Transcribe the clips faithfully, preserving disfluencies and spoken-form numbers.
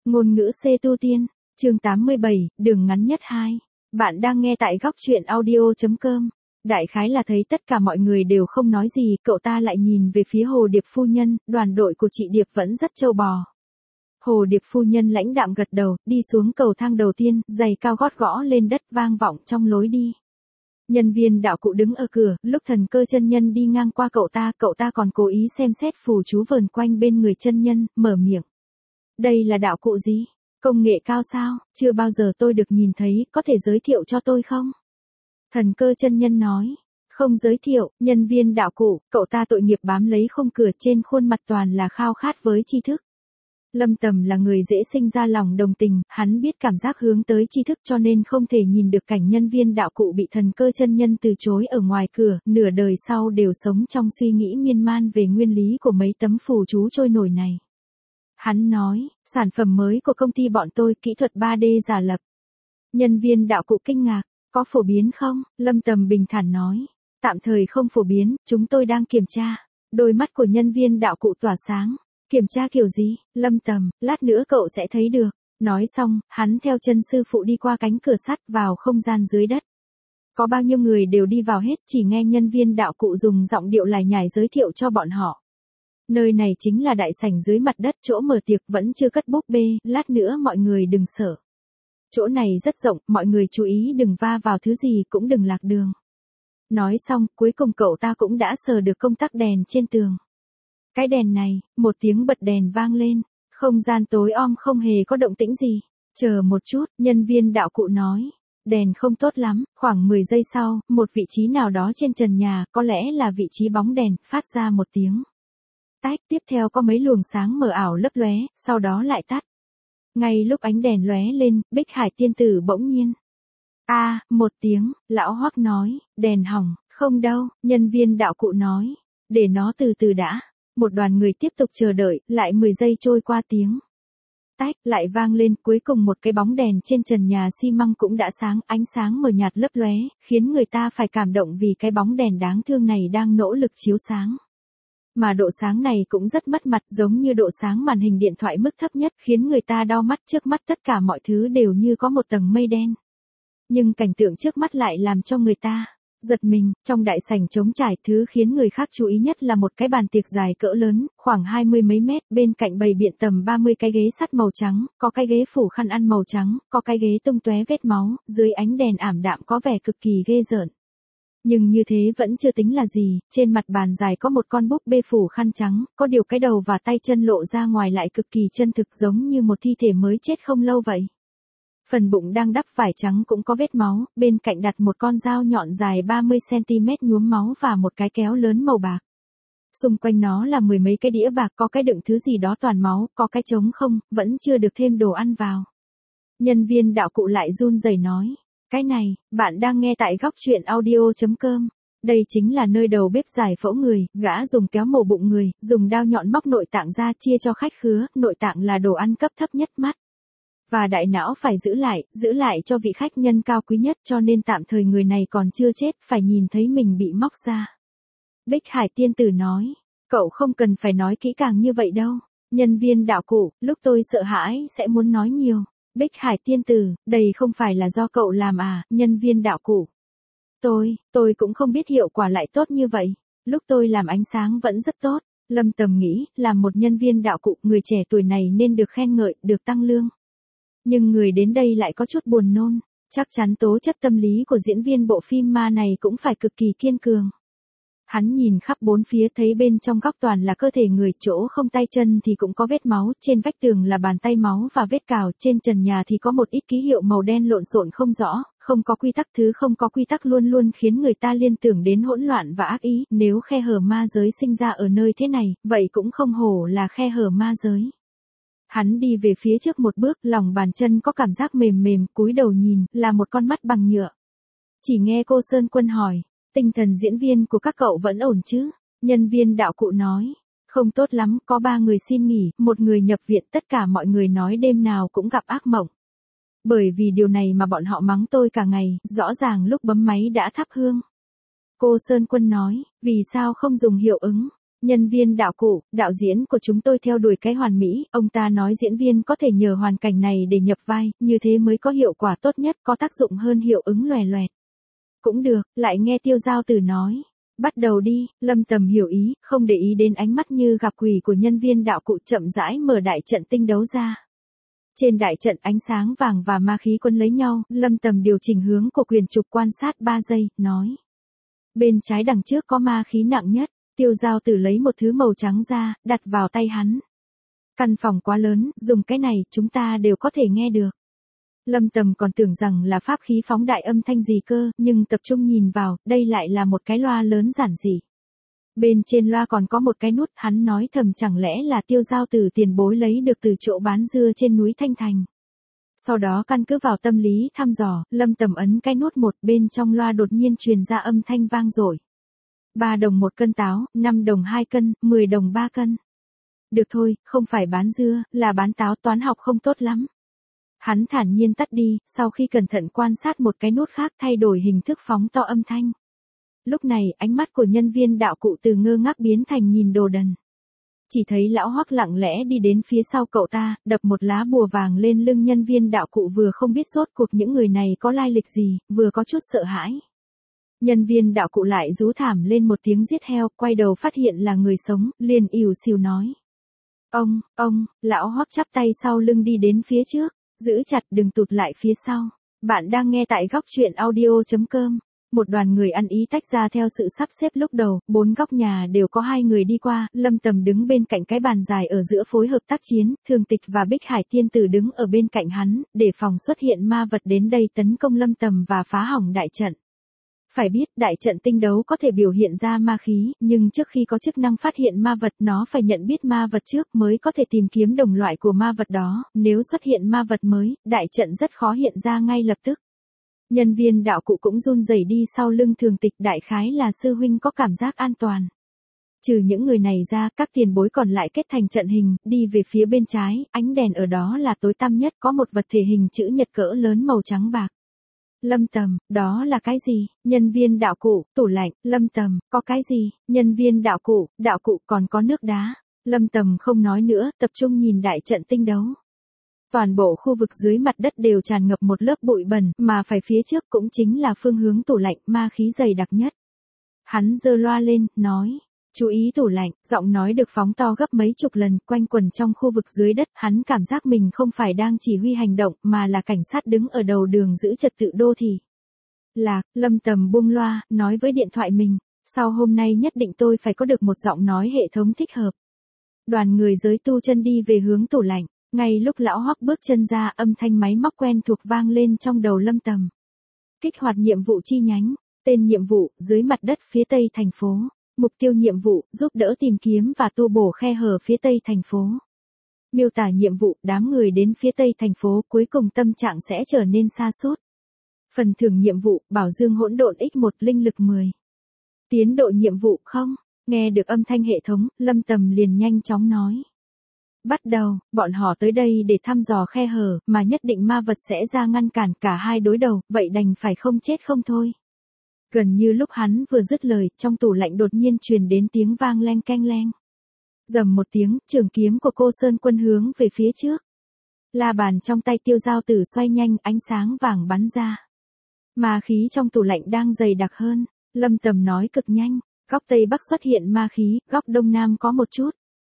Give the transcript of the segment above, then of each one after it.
Ngôn ngữ C tu tiên, chương tám mươi bảy, đường ngắn nhất hai. Bạn đang nghe tại góc truyện audio.com. Đại khái là thấy tất cả mọi người đều không nói gì, cậu ta lại nhìn về phía Hồ Điệp phu nhân, đoàn đội của chị Điệp vẫn rất trâu bò. Hồ Điệp phu nhân lãnh đạm gật đầu, đi xuống cầu thang đầu tiên, giày cao gót gõ lên đất vang vọng trong lối đi. Nhân viên đạo cụ đứng ở cửa, lúc thần cơ chân nhân đi ngang qua cậu ta, cậu ta còn cố ý xem xét phù chú vờn quanh bên người chân nhân, mở miệng. Đây là đạo cụ gì? Công nghệ cao sao? Chưa bao giờ tôi được nhìn thấy, có thể giới thiệu cho tôi không? Thần cơ chân nhân nói. Không giới thiệu, nhân viên đạo cụ, cậu ta tội nghiệp bám lấy khung cửa, trên khuôn mặt toàn là khao khát với tri thức. Lâm Tầm là người dễ sinh ra lòng đồng tình, hắn biết cảm giác hướng tới tri thức cho nên không thể nhìn được cảnh nhân viên đạo cụ bị thần cơ chân nhân từ chối ở ngoài cửa, nửa đời sau đều sống trong suy nghĩ miên man về nguyên lý của mấy tấm phù chú trôi nổi này. Hắn nói, sản phẩm mới của công ty bọn tôi, kỹ thuật ba D giả lập. Nhân viên đạo cụ kinh ngạc, có phổ biến không? Lâm Tầm bình thản nói, tạm thời không phổ biến, chúng tôi đang kiểm tra. Đôi mắt của nhân viên đạo cụ tỏa sáng. Kiểm tra kiểu gì? Lâm Tầm, lát nữa cậu sẽ thấy được. Nói xong, hắn theo chân sư phụ đi qua cánh cửa sắt vào không gian dưới đất. Có bao nhiêu người đều đi vào hết, chỉ nghe nhân viên đạo cụ dùng giọng điệu lải nhải giới thiệu cho bọn họ. Nơi này chính là đại sảnh dưới mặt đất, chỗ mở tiệc vẫn chưa cất búp bê, lát nữa mọi người đừng sợ. Chỗ này rất rộng, mọi người chú ý đừng va vào thứ gì, cũng đừng lạc đường. Nói xong, cuối cùng cậu ta cũng đã sờ được công tắc đèn trên tường. Cái đèn này, một tiếng bật đèn vang lên, không gian tối om không hề có động tĩnh gì. Chờ một chút, nhân viên đạo cụ nói, đèn không tốt lắm, khoảng mười giây sau, một vị trí nào đó trên trần nhà, có lẽ là vị trí bóng đèn, phát ra một tiếng tách, tiếp theo có mấy luồng sáng mờ ảo lấp lóe, sau đó lại tắt. Ngay lúc ánh đèn lóe lên, Bích Hải tiên tử bỗng nhiên. A, à, một tiếng, lão Hoắc nói, đèn hỏng, không đâu, nhân viên đạo cụ nói, để nó từ từ đã. Một đoàn người tiếp tục chờ đợi, lại mười giây trôi qua tiếng tách, lại vang lên, cuối cùng một cái bóng đèn trên trần nhà xi măng cũng đã sáng, ánh sáng mờ nhạt lấp lóe, khiến người ta phải cảm động vì cái bóng đèn đáng thương này đang nỗ lực chiếu sáng. Mà độ sáng này cũng rất mất mặt, giống như độ sáng màn hình điện thoại mức thấp nhất, khiến người ta đau mắt, trước mắt tất cả mọi thứ đều như có một tầng mây đen. Nhưng cảnh tượng trước mắt lại làm cho người ta giật mình. Trong đại sảnh trống trải, thứ khiến người khác chú ý nhất là một cái bàn tiệc dài cỡ lớn, khoảng hai mươi mấy mét, bên cạnh bày biện tầm ba mươi cái ghế sắt màu trắng, có cái ghế phủ khăn ăn màu trắng, có cái ghế tung tóe vết máu, dưới ánh đèn ảm đạm có vẻ cực kỳ ghê rợn. Nhưng như thế vẫn chưa tính là gì, trên mặt bàn dài có một con búp bê phủ khăn trắng, có điều cái đầu và tay chân lộ ra ngoài lại cực kỳ chân thực, giống như một thi thể mới chết không lâu vậy. Phần bụng đang đắp vải trắng cũng có vết máu, bên cạnh đặt một con dao nhọn dài ba mươi xăng ti mét nhuốm máu và một cái kéo lớn màu bạc. Xung quanh nó là mười mấy cái đĩa bạc, có cái đựng thứ gì đó toàn máu, có cái trống không, vẫn chưa được thêm đồ ăn vào. Nhân viên đạo cụ lại run rẩy nói, cái này, bạn đang nghe tại góc truyện audio.com. Đây chính là nơi đầu bếp giải phẫu người, gã dùng kéo mổ bụng người, dùng dao nhọn móc nội tạng ra chia cho khách khứa, nội tạng là đồ ăn cấp thấp nhất mắt. Và đại não phải giữ lại, giữ lại cho vị khách nhân cao quý nhất, cho nên tạm thời người này còn chưa chết, phải nhìn thấy mình bị móc ra. Bích Hải tiên tử nói, cậu không cần phải nói kỹ càng như vậy đâu. Nhân viên đạo cụ, lúc tôi sợ hãi sẽ muốn nói nhiều. Bích Hải tiên tử, đây không phải là do cậu làm à? Nhân viên đạo cụ. Tôi, tôi cũng không biết hiệu quả lại tốt như vậy. Lúc tôi làm ánh sáng vẫn rất tốt. Lâm Tầm nghĩ, làm một nhân viên đạo cụ, người trẻ tuổi này nên được khen ngợi, được tăng lương. Nhưng người đến đây lại có chút buồn nôn, chắc chắn tố chất tâm lý của diễn viên bộ phim ma này cũng phải cực kỳ kiên cường. Hắn nhìn khắp bốn phía thấy bên trong góc toàn là cơ thể người, chỗ không tay chân thì cũng có vết máu, trên vách tường là bàn tay máu và vết cào, trên trần nhà thì có một ít ký hiệu màu đen lộn xộn không rõ, không có quy tắc, thứ không có quy tắc luôn luôn khiến người ta liên tưởng đến hỗn loạn và ác ý, nếu khe hở ma giới sinh ra ở nơi thế này, vậy cũng không hổ là khe hở ma giới. Hắn đi về phía trước một bước, lòng bàn chân có cảm giác mềm mềm, cúi đầu nhìn, là một con mắt bằng nhựa. Chỉ nghe cô Sơn Quân hỏi, tinh thần diễn viên của các cậu vẫn ổn chứ? Nhân viên đạo cụ nói, không tốt lắm, có ba người xin nghỉ, một người nhập viện, tất cả mọi người nói đêm nào cũng gặp ác mộng. Bởi vì điều này mà bọn họ mắng tôi cả ngày, rõ ràng lúc bấm máy đã thắp hương. Cô Sơn Quân nói, vì sao không dùng hiệu ứng? Nhân viên đạo cụ, đạo diễn của chúng tôi theo đuổi cái hoàn mỹ, ông ta nói diễn viên có thể nhờ hoàn cảnh này để nhập vai, như thế mới có hiệu quả tốt nhất, có tác dụng hơn hiệu ứng loè loẹt. Cũng được, lại nghe Tiêu Giao Tử nói. Bắt đầu đi, Lâm Tầm hiểu ý, không để ý đến ánh mắt như gặp quỷ của nhân viên đạo cụ, chậm rãi mở đại trận tinh đấu ra. Trên đại trận ánh sáng vàng và ma khí quấn lấy nhau, Lâm Tầm điều chỉnh hướng của quyền trục quan sát ba giây, nói. Bên trái đằng trước có ma khí nặng nhất. Tiêu Giao Tử lấy một thứ màu trắng ra, đặt vào tay hắn. Căn phòng quá lớn, dùng cái này, chúng ta đều có thể nghe được. Lâm Tầm còn tưởng rằng là pháp khí phóng đại âm thanh gì cơ, nhưng tập trung nhìn vào, đây lại là một cái loa lớn giản dị. Bên trên loa còn có một cái nút, hắn nói thầm chẳng lẽ là Tiêu Giao Tử tiền bối lấy được từ chỗ bán dưa trên núi Thanh Thành. Sau đó căn cứ vào tâm lý thăm dò, Lâm Tầm ấn cái nút một, bên trong loa đột nhiên truyền ra âm thanh vang dội. ba đồng một cân táo, năm đồng hai cân, mười đồng ba cân. Được thôi, không phải bán dưa, là bán táo, toán học không tốt lắm. Hắn thản nhiên tắt đi, sau khi cẩn thận quan sát một cái nút khác thay đổi hình thức phóng to âm thanh. Lúc này, ánh mắt của nhân viên đạo cụ từ ngơ ngác biến thành nhìn đồ đần. Chỉ thấy lão Hoắc lặng lẽ đi đến phía sau cậu ta, đập một lá bùa vàng lên lưng nhân viên đạo cụ, vừa không biết rốt cuộc những người này có lai lịch gì, vừa có chút sợ hãi. Nhân viên đạo cụ lại rú thảm lên một tiếng giết heo, quay đầu phát hiện là người sống, liền ỉu xìu nói. Ông, ông, lão Hoắc chắp tay sau lưng đi đến phía trước, giữ chặt đừng tụt lại phía sau. Bạn đang nghe tại góc truyện audio chấm com. Một đoàn người ăn ý tách ra theo sự sắp xếp lúc đầu, bốn góc nhà đều có hai người đi qua, Lâm Tầm đứng bên cạnh cái bàn dài ở giữa phối hợp tác chiến, Thường Tịch và Bích Hải Tiên Tử đứng ở bên cạnh hắn, để phòng xuất hiện ma vật đến đây tấn công Lâm Tầm và phá hỏng đại trận. Phải biết, đại trận tinh đấu có thể biểu hiện ra ma khí, nhưng trước khi có chức năng phát hiện ma vật, nó phải nhận biết ma vật trước mới có thể tìm kiếm đồng loại của ma vật đó, nếu xuất hiện ma vật mới, đại trận rất khó hiện ra ngay lập tức. Nhân viên đạo cụ cũng run rẩy đi sau lưng Thường Tịch, đại khái là sư huynh có cảm giác an toàn. Trừ những người này ra, các tiền bối còn lại kết thành trận hình, đi về phía bên trái, ánh đèn ở đó là tối tăm nhất, có một vật thể hình chữ nhật cỡ lớn màu trắng bạc. Lâm Tầm, đó là cái gì? Nhân viên đạo cụ, tủ lạnh. Lâm Tầm, có cái gì? Nhân viên đạo cụ, đạo cụ còn có nước đá. Lâm Tầm không nói nữa, tập trung nhìn đại trận tinh đấu. Toàn bộ khu vực dưới mặt đất đều tràn ngập một lớp bụi bẩn, mà phải phía trước cũng chính là phương hướng tủ lạnh, ma khí dày đặc nhất. Hắn giơ loa lên, nói. Chú ý tủ lạnh, giọng nói được phóng to gấp mấy chục lần, quanh quẩn trong khu vực dưới đất, hắn cảm giác mình không phải đang chỉ huy hành động, mà là cảnh sát đứng ở đầu đường giữ trật tự đô thị. Lạc, Lâm Tầm buông loa, nói với điện thoại mình, sau hôm nay nhất định tôi phải có được một giọng nói hệ thống thích hợp. Đoàn người giới tu chân đi về hướng tủ lạnh, ngay lúc lão Hoắc bước chân ra, âm thanh máy móc quen thuộc vang lên trong đầu Lâm Tầm. Kích hoạt nhiệm vụ chi nhánh, tên nhiệm vụ, dưới mặt đất phía tây thành phố. Mục tiêu nhiệm vụ, giúp đỡ tìm kiếm và tu bổ khe hở phía tây thành phố. Miêu tả nhiệm vụ, đám người đến phía tây thành phố, cuối cùng tâm trạng sẽ trở nên sa sút. Phần thưởng nhiệm vụ, bảo dương hỗn độn x một, linh lực mười. Tiến độ nhiệm vụ không? Nghe được âm thanh hệ thống, Lâm Tầm liền nhanh chóng nói. Bắt đầu, bọn họ tới đây để thăm dò khe hở, mà nhất định ma vật sẽ ra ngăn cản, cả hai đối đầu, vậy đành phải không chết không thôi. Gần như lúc hắn vừa dứt lời, trong tủ lạnh đột nhiên truyền đến tiếng vang leng keng leng. Rầm một tiếng, trường kiếm của cô Sơn Quân hướng về phía trước. La bàn trong tay Tiêu Giao Tử xoay nhanh, ánh sáng vàng bắn ra. Ma khí trong tủ lạnh đang dày đặc hơn, Lâm Tầm nói cực nhanh, góc Tây Bắc xuất hiện ma khí, góc Đông Nam có một chút.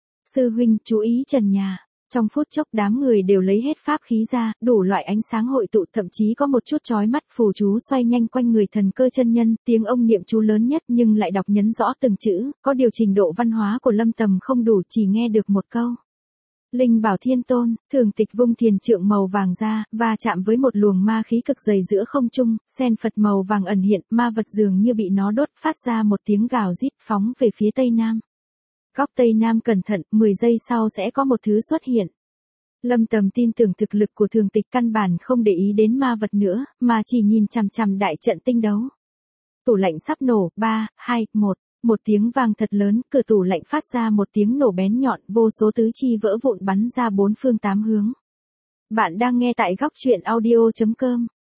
Sư huynh, chú ý trần nhà. Trong phút chốc đám người đều lấy hết pháp khí ra, đủ loại ánh sáng hội tụ, thậm chí có một chút chói mắt, phù chú xoay nhanh quanh người thần cơ chân nhân, tiếng ông niệm chú lớn nhất nhưng lại đọc nhấn rõ từng chữ, có điều trình độ văn hóa của Lâm Tầm không đủ, chỉ nghe được một câu. Linh bảo thiên tôn, Thường Tịch vung thiền trượng màu vàng ra, và chạm với một luồng ma khí cực dày giữa không trung, sen Phật màu vàng ẩn hiện, ma vật dường như bị nó đốt, phát ra một tiếng gào rít, phóng về phía tây nam. Góc Tây Nam cẩn thận, mười giây sau sẽ có một thứ xuất hiện. Lâm Tầm tin tưởng thực lực của Thường Tịch, căn bản không để ý đến ma vật nữa, mà chỉ nhìn chằm chằm đại trận tinh đấu. Tủ lạnh sắp nổ, ba, hai, một, một tiếng vang thật lớn, cửa tủ lạnh phát ra một tiếng nổ bén nhọn, vô số tứ chi vỡ vụn bắn ra bốn phương tám hướng. Bạn đang nghe tại góc truyện audio chấm com.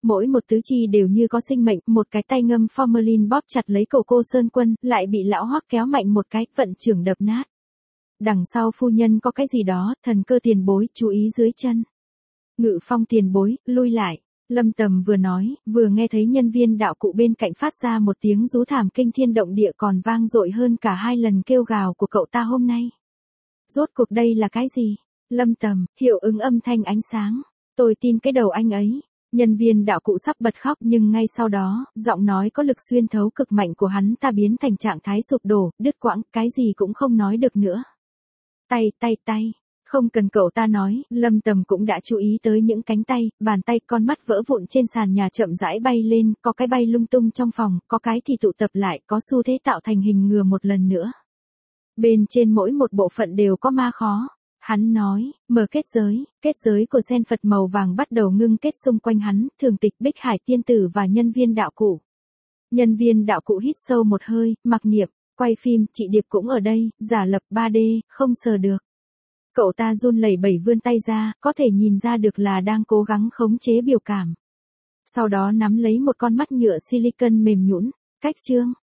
Mỗi một tứ chi đều như có sinh mệnh, một cái tay ngâm formalin bóp chặt lấy cổ cô Sơn Quân, lại bị lão Hoắc kéo mạnh một cái, vận trưởng đập nát. Đằng sau phu nhân có cái gì đó, thần cơ tiền bối, chú ý dưới chân. Ngự Phong tiền bối, lui lại. Lâm Tầm vừa nói, vừa nghe thấy nhân viên đạo cụ bên cạnh phát ra một tiếng rú thảm kinh thiên động địa còn vang dội hơn cả hai lần kêu gào của cậu ta hôm nay. Rốt cuộc đây là cái gì? Lâm Tầm, hiệu ứng âm thanh ánh sáng. Tôi tin cái đầu anh ấy. Nhân viên đạo cụ sắp bật khóc nhưng ngay sau đó, giọng nói có lực xuyên thấu cực mạnh của hắn ta biến thành trạng thái sụp đổ, đứt quãng, cái gì cũng không nói được nữa. Tay, tay, tay. Không cần cậu ta nói, Lâm Tầm cũng đã chú ý tới những cánh tay, bàn tay, con mắt vỡ vụn trên sàn nhà chậm rãi bay lên, có cái bay lung tung trong phòng, có cái thì tụ tập lại, có xu thế tạo thành hình ngừa một lần nữa. Bên trên mỗi một bộ phận đều có ma khó. Hắn nói, mở kết giới, kết giới của sen Phật màu vàng bắt đầu ngưng kết xung quanh hắn, Thường Tịch, Bích Hải tiên tử và nhân viên đạo cụ. Nhân viên đạo cụ hít sâu một hơi, mặc niệm, quay phim, chị Điệp cũng ở đây, giả lập ba D, không sờ được. Cậu ta run lẩy bẩy vươn tay ra, có thể nhìn ra được là đang cố gắng khống chế biểu cảm. Sau đó nắm lấy một con mắt nhựa silicon mềm nhũn, cách chương,